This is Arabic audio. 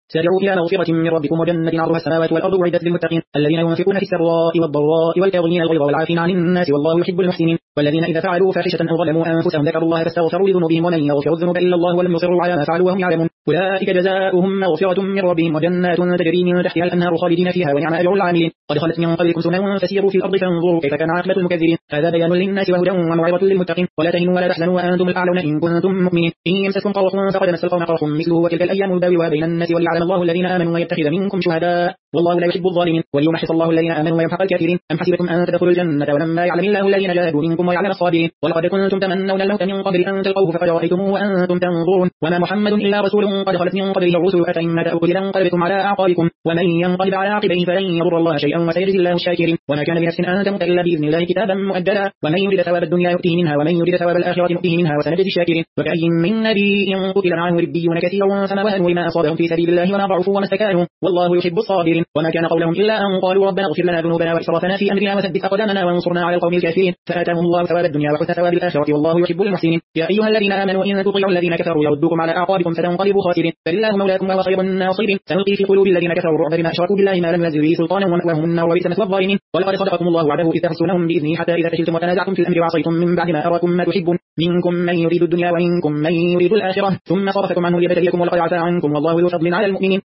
سارعوا إلى مغفرة من ربكم وجنة عرضها السماوات والأرض أعدت للمتقين الذين ينفقون في السراء والضراء والكاظمين الغيظ والعافين عن الناس والله يحب المحسنين والذين إذا فعلوا فاحشة أو ظلموا أنفسهم ذكروا الله فاستغفروا لذنوبهم ومن يغفر الذنوب إلا الله ولم يصروا على ما فعلوا وهم يعلمون أولئك جزاؤهم مغفرة من ربهم وجنات تجري من تحتها الأنهار خالدين فيها ونعم أجر العاملين قد خلت من قبلكم سنن فسيروا في الأرض فانظروا كيف كان عاقبة المكذبين هذا بيان للناس وهدى وموعظة للمتقين ولا تهنوا ولا تحزنوا وأنتم الأعلون إن كنتم مؤمنين إن يمسكم قرح فقد مس القوم قرح مثله وتلك الأيام نداولها بين الناس وليعلم الله الذين آمنوا ويتخذ منكم شهداء والله لا يحب الظالمين وليمحص الله الذين آمنوا ويمحق الكافرين أم حسبتم أن تدخلوا الجنة ولما يعلم الله الذين جاهدوا منكم ويعلم الصابرين ولقد كنتم تمنون الموت من قبل أن تلقوه فقد رأيتموه وأنتم تنظرون وما محمد إلا رسول قد خلت من قبله الرسل أفإن مات أو قتل انقلبتم على أعقابكم ومن ينقلب على عقبيه فلن يضر الله شيئا وسيجزي الله الشاكرين وما كان لنفس أن تموت إلا بإذن الله كتابا مؤجلا ومن يريد ثواب الدنيا يؤتيه منها ومن يريد ثواب الآخرة يؤتيه منها وسنجزي الشاكرين وكأي من نبي قتل معه ربيون كثير فما وهنوا لما أصابهم في سبيل الله وما ضعفوا وما استكانوا والله يحب الصابرين وما كان قولهم إلا أن قالوا ربنا اغفر لنا ذنوبنا وإسرافنا في أمرنا وثبت أقدامنا وانصرنا على القوم الكافرين فآتاهم الله ثواب الدنيا وحسن ثواب الآخرة والله يحب المحسنين يا أيها الذين آمنوا إن تطيعوا الذين كفروا يردوكم على أعقابكم فتنقلبوا خاسرين فلله مولاكم وهو خير الناصرين سنلقي في قلوب الذين كفروا الرعب بما أشركوا بالله ما لم ينزل به سلطانا ومأواهم النار وبئس مثوى الظالمين ولقد صدقكم الله وعده إذ تحسونهم بإذنه حتى إذا فشلتم وتنازعتم في الأمر وعصيتم من بعد ما أراكم ما تحبون منكم من يريد الدنيا ومنكم من يريد الآخرة ثم صرفكم عنه ليبتليكم ولقد عفا عنكم والله ذو فضل على المؤمنين